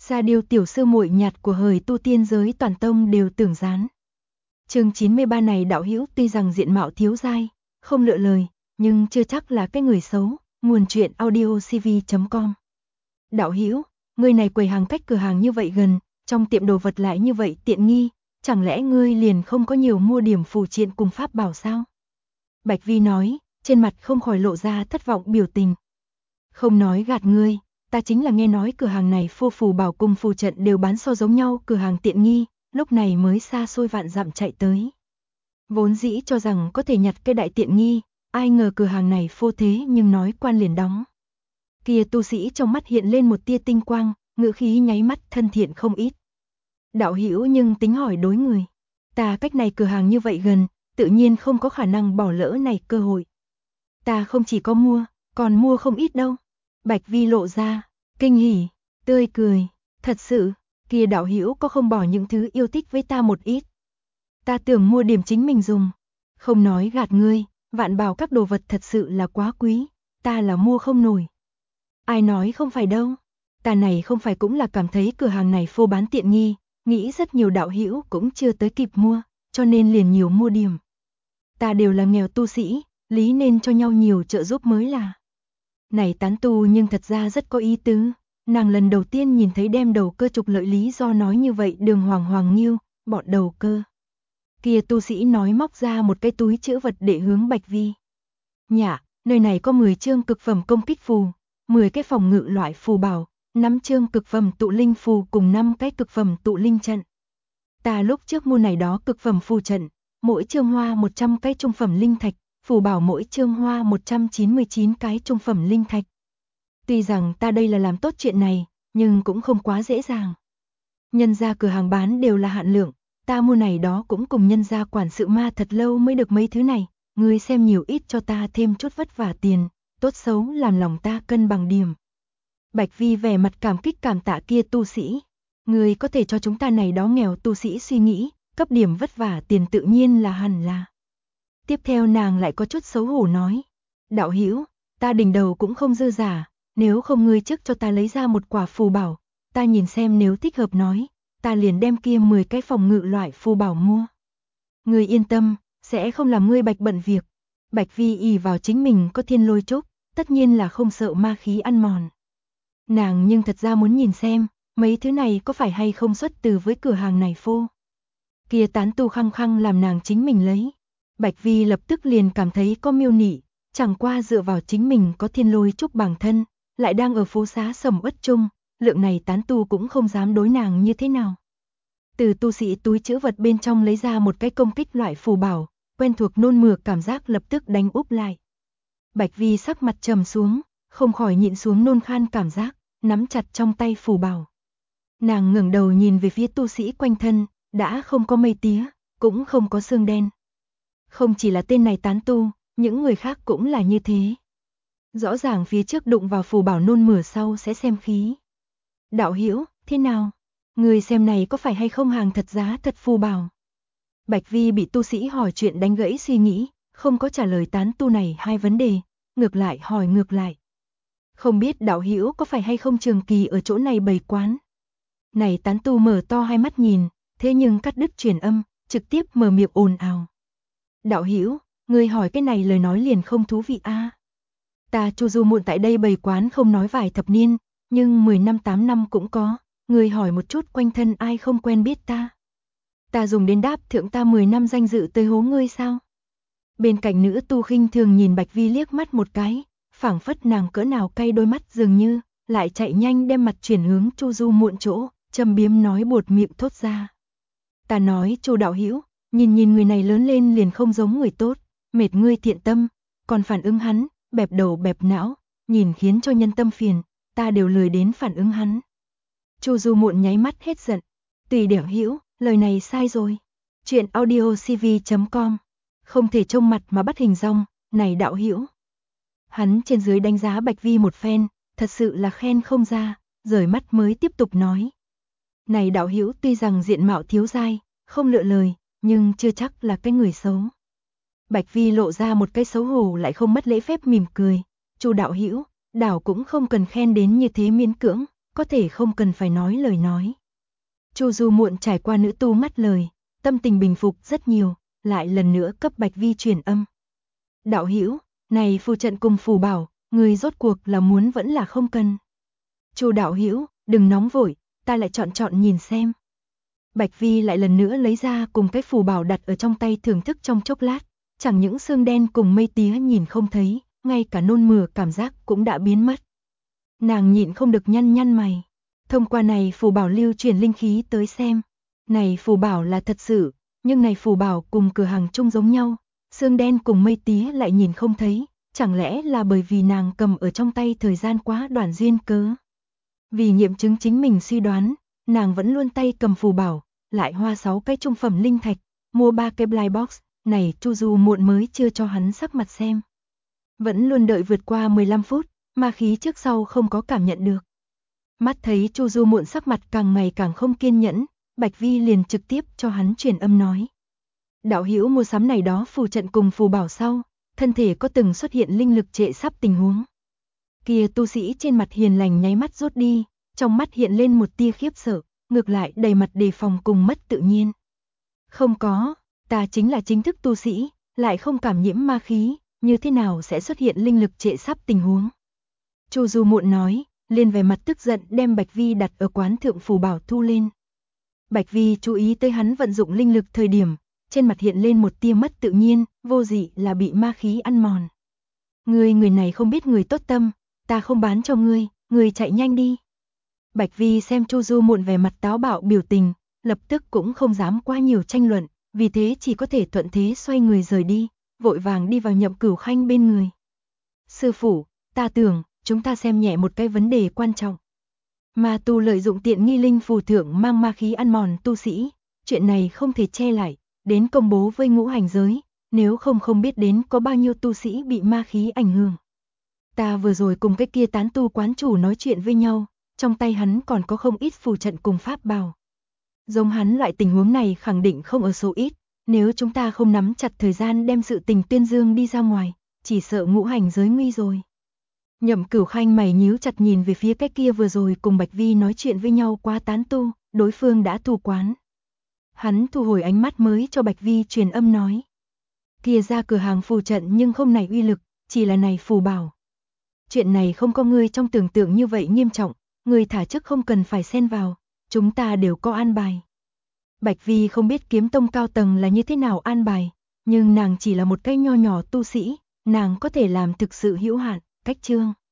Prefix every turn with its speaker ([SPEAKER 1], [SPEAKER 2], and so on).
[SPEAKER 1] Sa Điêu tiểu sư muội nhạt của hời tu tiên giới toàn tông đều tưởng dán. Chương 93 này đạo hữu tuy rằng diện mạo thiếu dai, không lựa lời, nhưng chưa chắc là cái người xấu. Nguồn truyện audiocv.com. Đạo hữu, ngươi này quầy hàng cách cửa hàng như vậy gần, trong tiệm đồ vật lại như vậy tiện nghi, chẳng lẽ ngươi liền không có nhiều mua điểm phù triện cùng pháp bảo sao? Bạch Vi nói, trên mặt không khỏi lộ ra thất vọng biểu tình. Không nói gạt ngươi, ta chính là nghe nói cửa hàng này phù bảo cùng phù trận đều bán so giống nhau, cửa hàng tiện nghi, lúc này mới xa xôi vạn dặm chạy tới. Vốn dĩ cho rằng có thể nhặt cái đại tiện nghi, ai ngờ cửa hàng này phô thế nhưng nói quan liền đóng. Kia tu sĩ trong mắt hiện lên một tia tinh quang, ngữ khí nháy mắt thân thiện không ít. Đạo hữu nhưng tính hỏi đối người. Ta cách này cửa hàng như vậy gần, tự nhiên không có khả năng bỏ lỡ này cơ hội. Ta không chỉ có mua, còn mua không ít đâu. Bạch Vi lộ ra, kinh hỉ, tươi cười, thật sự, kia đạo hữu có không bỏ những thứ yêu thích với ta một ít. Ta tưởng mua điểm chính mình dùng, không nói gạt ngươi, vạn bảo các đồ vật thật sự là quá quý, ta là mua không nổi. Ai nói không phải đâu, ta này không phải cũng là cảm thấy cửa hàng này phô bán tiện nghi, nghĩ rất nhiều đạo hữu cũng chưa tới kịp mua, cho nên liền nhiều mua điểm. Ta đều là nghèo tu sĩ, lý nên cho nhau nhiều trợ giúp mới là. Này tán tu nhưng thật ra rất có ý tứ, nàng lần đầu tiên nhìn thấy đem đầu cơ trục lợi lý do nói như vậy đường hoàng nghiêu, bọn đầu cơ. Kia tu sĩ nói móc ra một cái túi trữ vật để hướng Bạch Vi. Nhạ, nơi này có 10 chương cực phẩm công kích phù, 10 cái phòng ngự loại phù bảo, 5 chương cực phẩm tụ linh phù cùng 5 cái cực phẩm tụ linh trận. Ta lúc trước mua này đó cực phẩm phù trận, mỗi chương hoa 100 cái trung phẩm linh thạch, phù bảo mỗi chương hoa 199 cái trung phẩm linh thạch. Tuy rằng ta đây là làm tốt chuyện này, nhưng cũng không quá dễ dàng. Nhân gia cửa hàng bán đều là hạn lượng, ta mua này đó cũng cùng nhân gia quản sự ma thật lâu mới được mấy thứ này, ngươi xem nhiều ít cho ta thêm chút vất vả tiền, tốt xấu làm lòng ta cân bằng điểm. Bạch Vi vẻ mặt cảm kích cảm tạ kia tu sĩ, ngươi có thể cho chúng ta này đó nghèo tu sĩ suy nghĩ, cấp điểm vất vả tiền tự nhiên là hẳn là. Tiếp theo nàng lại có chút xấu hổ nói, đạo hữu, ta đỉnh đầu cũng không dư giả, nếu không ngươi trước cho ta lấy ra một quả phù bảo, ta nhìn xem nếu thích hợp nói, ta liền đem kia 10 cái phòng ngự loại phù bảo mua. Ngươi yên tâm, sẽ không làm ngươi bạch bận việc. Bạch Vi ỷ vào chính mình có thiên lôi trúc, tất nhiên là không sợ ma khí ăn mòn. Nàng nhưng thật ra muốn nhìn xem, mấy thứ này có phải hay không xuất từ với cửa hàng này phô. Kia tán tu khăng khăng làm nàng chính mình lấy. Bạch Vi lập tức liền cảm thấy có miêu nị, chẳng qua dựa vào chính mình có thiên lôi trúc bản thân, lại đang ở phố xá sầm uất chung, lượng này tán tu cũng không dám đối nàng như thế nào. Từ tu sĩ túi trữ vật bên trong lấy ra một cái công kích loại phù bảo, quen thuộc nôn mửa cảm giác lập tức đánh úp lại. Bạch Vi sắc mặt trầm xuống, không khỏi nhịn xuống nôn khan cảm giác, nắm chặt trong tay phù bảo. Nàng ngẩng đầu nhìn về phía tu sĩ quanh thân, đã không có mây tía, cũng không có xương đen. Không chỉ là tên này tán tu, những người khác cũng là như thế. Rõ ràng phía trước đụng vào phù bảo nôn mửa sau sẽ xem khí. Đạo hữu, thế nào? Người xem này có phải hay không hàng thật giá thật phù bảo? Bạch Vi bị tu sĩ hỏi chuyện đánh gãy suy nghĩ, không có trả lời tán tu này hai vấn đề, ngược lại hỏi ngược lại. Không biết đạo hữu có phải hay không trường kỳ ở chỗ này bày quán? Này tán tu mở to hai mắt nhìn, thế nhưng cắt đứt truyền âm, trực tiếp mở miệng ồn ào. Đạo hữu, người hỏi cái này lời nói liền không thú vị a. Ta chu du muộn tại đây bày quán không nói vài thập niên, nhưng 10 năm 8 năm cũng có, người hỏi một chút quanh thân ai không quen biết ta. Ta dùng đến đáp thượng ta 10 năm danh dự tới hố ngươi sao? Bên cạnh nữ tu khinh thường nhìn Bạch Vi liếc mắt một cái, phảng phất nàng cỡ nào cay đôi mắt dường như, lại chạy nhanh đem mặt chuyển hướng chu du muộn chỗ, châm biếm nói buột miệng thốt ra. Ta nói chu đạo hữu, nhìn người này lớn lên liền không giống người tốt, mệt ngươi thiện tâm, còn phản ứng hắn, bẹp đầu bẹp não, nhìn khiến cho nhân tâm phiền, ta đều lười đến phản ứng hắn. Chu du muộn nháy mắt hết giận, tùy đạo hữu, lời này sai rồi. Chuyện audiocv.com, không thể trông mặt mà bắt hình dong, này đạo hữu. Hắn trên dưới đánh giá Bạch Vi một phen, thật sự là khen không ra, rời mắt mới tiếp tục nói. Này đạo hữu tuy rằng diện mạo thiếu dai, không lựa lời, nhưng chưa chắc là cái người xấu. Bạch Vi lộ ra một cái xấu hổ lại không mất lễ phép mỉm cười. Chu đạo hữu, đảo cũng không cần khen đến như thế miễn cưỡng, có thể không cần phải nói lời nói. Chu Du Muộn trải qua nữ tu ngắt lời, tâm tình bình phục rất nhiều, lại lần nữa cấp Bạch Vi truyền âm. Đạo hữu, này phù trận cùng phù bảo, người rốt cuộc là muốn vẫn là không cần. Chu đạo hữu, đừng nóng vội, ta lại chọn nhìn xem. Bạch Vi lại lần nữa lấy ra cùng cái phù bảo đặt ở trong tay thưởng thức trong chốc lát, chẳng những xương đen cùng mây tía nhìn không thấy, ngay cả nôn mửa cảm giác cũng đã biến mất. Nàng nhịn không được nhăn mày, thông qua này phù bảo lưu truyền linh khí tới xem. Này phù bảo là thật sự, nhưng này phù bảo cùng cửa hàng chung giống nhau, xương đen cùng mây tía lại nhìn không thấy, chẳng lẽ là bởi vì nàng cầm ở trong tay thời gian quá đoạn duyên cớ. Vì nghiệm chứng chính mình suy đoán, nàng vẫn luôn tay cầm phù bảo, lại hoa 6 cái trung phẩm linh thạch, mua 3 cái blind box, này Chu Du Muộn mới chưa cho hắn sắc mặt xem. Vẫn luôn đợi vượt qua 15 phút, ma khí trước sau không có cảm nhận được. Mắt thấy Chu Du Muộn sắc mặt càng ngày càng không kiên nhẫn, Bạch Vi liền trực tiếp cho hắn truyền âm nói. Đạo hữu mua sắm này đó phù trận cùng phù bảo sau, thân thể có từng xuất hiện linh lực trệ sắp tình huống. Kia tu sĩ trên mặt hiền lành nháy mắt rút đi, trong mắt hiện lên một tia khiếp sợ, ngược lại đầy mặt đề phòng cùng mất tự nhiên. Không có, ta chính là chính thức tu sĩ, lại không cảm nhiễm ma khí, như thế nào sẽ xuất hiện linh lực trệ sắp tình huống. Chu Du Muộn nói, liền vẻ mặt tức giận đem Bạch Vi đặt ở quán thượng phù bảo thu lên. Bạch Vi chú ý tới hắn vận dụng linh lực thời điểm, trên mặt hiện lên một tia mất tự nhiên, vô dị là bị ma khí ăn mòn. Người này không biết người tốt tâm, ta không bán cho ngươi, người chạy nhanh đi. Bạch Vi xem Chu Du Muộn vẻ mặt táo bạo biểu tình, lập tức cũng không dám quá nhiều tranh luận, vì thế chỉ có thể thuận thế xoay người rời đi, vội vàng đi vào Nhậm Cửu Khanh bên người. Sư phụ, ta tưởng, chúng ta xem nhẹ một cái vấn đề quan trọng. Ma tu lợi dụng tiện nghi linh phù thượng mang ma khí ăn mòn tu sĩ, chuyện này không thể che lại, đến công bố với ngũ hành giới, nếu không biết đến có bao nhiêu tu sĩ bị ma khí ảnh hưởng. Ta vừa rồi cùng cái kia tán tu quán chủ nói chuyện với nhau, trong tay hắn còn có không ít phù trận cùng pháp bảo. Giống hắn loại tình huống này khẳng định không ở số ít, nếu chúng ta không nắm chặt thời gian đem sự tình tuyên dương đi ra ngoài, chỉ sợ ngũ hành giới nguy rồi. Nhậm Cửu Khanh mày nhíu chặt nhìn về phía cái kia vừa rồi cùng Bạch Vi nói chuyện với nhau qua tán tu, đối phương đã thu quán. Hắn thu hồi ánh mắt mới cho Bạch Vi truyền âm nói. Kia ra cửa hàng phù trận nhưng không này uy lực, chỉ là này phù bảo. Chuyện này không có ngươi trong tưởng tượng như vậy nghiêm trọng, ngươi thả chức không cần phải xen vào, chúng ta đều có an bài. Bạch Vi không biết kiếm tông cao tầng là như thế nào an bài, nhưng nàng chỉ là một cái nho nhỏ tu sĩ, nàng có thể làm thực sự hữu hạn, cách chương.